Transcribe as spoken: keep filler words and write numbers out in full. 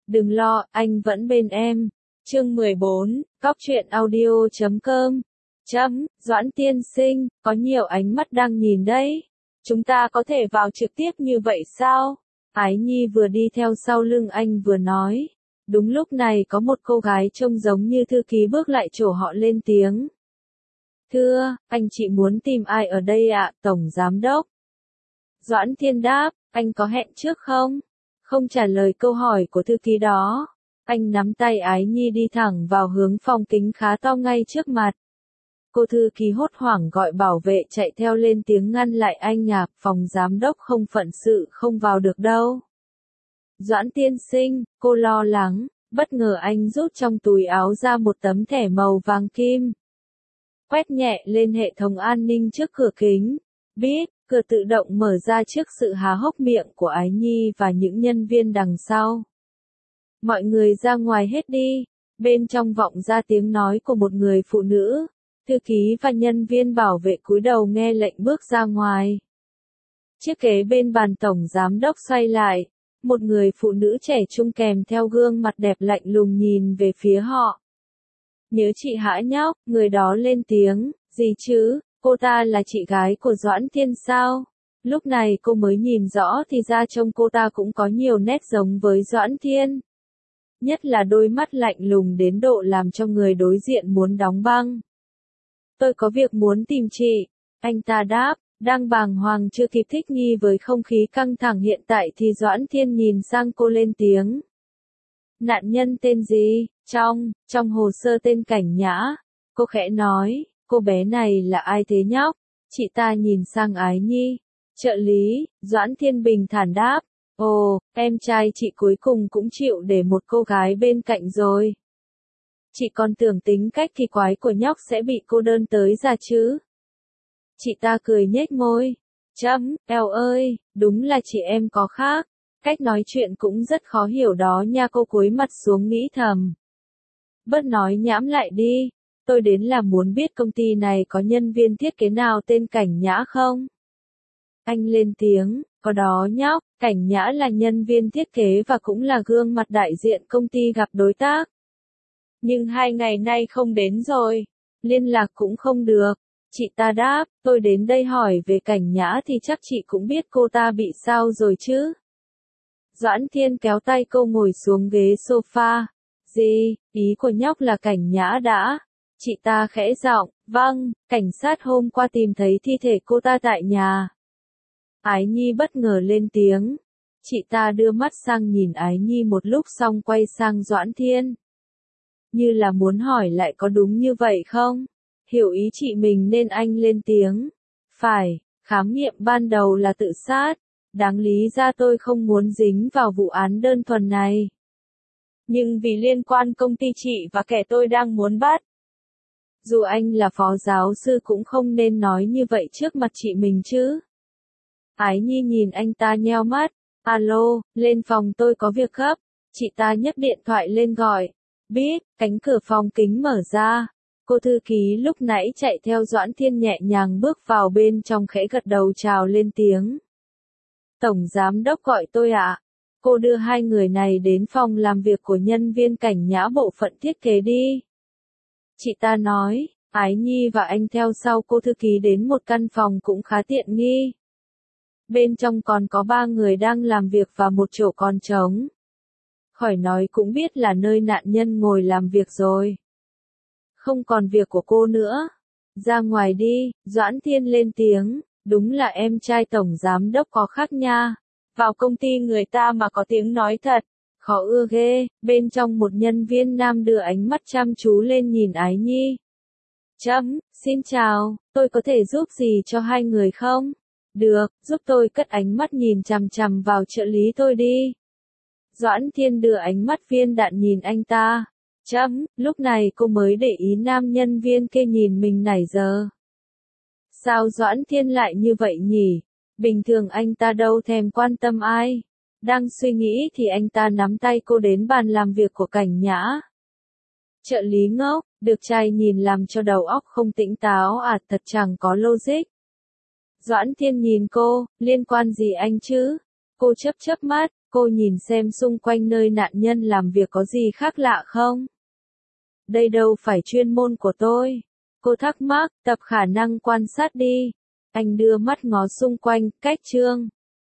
Đừng lo, anh vẫn bên em. Chương mười bốn, cóc truyện audio chấm com. Chấm, Doãn tiên sinh, có nhiều ánh mắt đang nhìn đấy. Chúng ta có thể vào trực tiếp như vậy sao? Ái Nhi vừa đi theo sau lưng anh vừa nói. Đúng lúc này có một cô gái trông giống như thư ký bước lại chỗ họ lên tiếng. Thưa, anh chị muốn tìm ai ở đây ạ, Tổng Giám Đốc? Doãn Thiên đáp, anh có hẹn trước không? Không trả lời câu hỏi của thư ký đó. Anh nắm tay Ái Nhi đi thẳng vào hướng phòng kính khá to ngay trước mặt. Cô thư ký hốt hoảng gọi bảo vệ chạy theo lên tiếng ngăn lại anh à, phòng giám đốc không phận sự không vào được đâu. Doãn tiên sinh, cô lo lắng, bất ngờ anh rút trong túi áo ra một tấm thẻ màu vàng kim. Quét nhẹ lên hệ thống an ninh trước cửa kính. Bíp, cửa tự động mở ra trước sự há hốc miệng của Ái Nhi và những nhân viên đằng sau. Mọi người ra ngoài hết đi. Bên trong vọng ra tiếng nói của một người phụ nữ. Thư ký và nhân viên bảo vệ cúi đầu nghe lệnh bước ra ngoài. Chiếc ghế bên bàn tổng giám đốc xoay lại. Một người phụ nữ trẻ trung kèm theo gương mặt đẹp lạnh lùng nhìn về phía họ. Nhớ chị hả nhóc, người đó lên tiếng, gì chứ, cô ta là chị gái của Doãn Thiên sao? Lúc này cô mới nhìn rõ thì ra trông cô ta cũng có nhiều nét giống với Doãn Thiên. Nhất là đôi mắt lạnh lùng đến độ làm cho người đối diện muốn đóng băng. Tôi có việc muốn tìm chị, anh ta đáp, đang bàng hoàng chưa kịp thích nghi với không khí căng thẳng hiện tại thì Doãn Thiên nhìn sang cô lên tiếng. Nạn nhân tên gì? Trong, trong hồ sơ tên Cảnh Nhã. Cô khẽ nói, cô bé này là ai thế nhóc? Chị ta nhìn sang Ái Nhi. Trợ lý, Doãn Thiên bình thản đáp. Ồ, em trai chị cuối cùng cũng chịu để một cô gái bên cạnh rồi. Chị còn tưởng tính cách kỳ quái của nhóc sẽ bị cô đơn tới già chứ. Chị ta cười nhếch môi. Chấm, eo ơi, đúng là chị em có khác. Cách nói chuyện cũng rất khó hiểu đó nha, cô cúi mặt xuống nghĩ thầm. Bớt nói nhảm lại đi. Tôi đến là muốn biết công ty này có nhân viên thiết kế nào tên Cảnh Nhã không? Anh lên tiếng, có đó nhóc, Cảnh Nhã là nhân viên thiết kế và cũng là gương mặt đại diện công ty gặp đối tác. Nhưng hai ngày nay không đến rồi, liên lạc cũng không được. Chị ta đáp, tôi đến đây hỏi về Cảnh Nhã thì chắc chị cũng biết cô ta bị sao rồi chứ. Doãn Thiên kéo tay cô ngồi xuống ghế sofa. Gì, ý của nhóc là Cảnh Nhã đã. Chị ta khẽ giọng, vâng, cảnh sát hôm qua tìm thấy thi thể cô ta tại nhà. Ái Nhi bất ngờ lên tiếng. Chị ta đưa mắt sang nhìn Ái Nhi một lúc xong quay sang Doãn Thiên. Như là muốn hỏi lại có đúng như vậy không? Hiểu ý chị mình nên anh lên tiếng. Phải, khám nghiệm ban đầu là tự sát. Đáng lý ra tôi không muốn dính vào vụ án đơn thuần này. Nhưng vì liên quan công ty chị và kẻ tôi đang muốn bắt. Dù anh là phó giáo sư cũng không nên nói như vậy trước mặt chị mình chứ. Ái Nhi nhìn anh ta nheo mắt. Alo, lên phòng tôi có việc gấp. Chị ta nhấc điện thoại lên gọi. Biết, cánh cửa phòng kính mở ra. Cô thư ký lúc nãy chạy theo Doãn Thiên nhẹ nhàng bước vào bên trong khẽ gật đầu chào lên tiếng. Tổng giám đốc gọi tôi ạ. Cô đưa hai người này đến phòng làm việc của nhân viên Cảnh Nhã bộ phận thiết kế đi. Chị ta nói, Ái Nhi và anh theo sau cô thư ký đến một căn phòng cũng khá tiện nghi. Bên trong còn có ba người đang làm việc và một chỗ còn trống. Khỏi nói cũng biết là nơi nạn nhân ngồi làm việc rồi. Không còn việc của cô nữa. Ra ngoài đi, Doãn Thiên lên tiếng, đúng là em trai tổng giám đốc có khác nha. Vào công ty người ta mà có tiếng nói thật, khó ưa ghê. Bên trong một nhân viên nam đưa ánh mắt chăm chú lên nhìn Ái Nhi. Chấm, xin chào, tôi có thể giúp gì cho hai người không? Được, giúp tôi cất ánh mắt nhìn chằm chằm vào trợ lý tôi đi. Doãn Thiên đưa ánh mắt viên đạn nhìn anh ta. Chấm, lúc này cô mới để ý nam nhân viên kia nhìn mình nãy giờ. Sao Doãn Thiên lại như vậy nhỉ? Bình thường anh ta đâu thèm quan tâm ai. Đang suy nghĩ thì anh ta nắm tay cô đến bàn làm việc của Cảnh Nhã. Trợ lý ngốc, được trai nhìn làm cho đầu óc không tỉnh táo à, thật chẳng có logic. Doãn Thiên nhìn cô, liên quan gì anh chứ? Cô chớp chớp mắt, Cô nhìn xem xung quanh nơi nạn nhân làm việc có gì khác lạ không? Đây đâu phải chuyên môn của tôi. Cô thắc mắc, tập khả năng quan sát đi. Anh đưa mắt ngó xung quanh, cách Trương.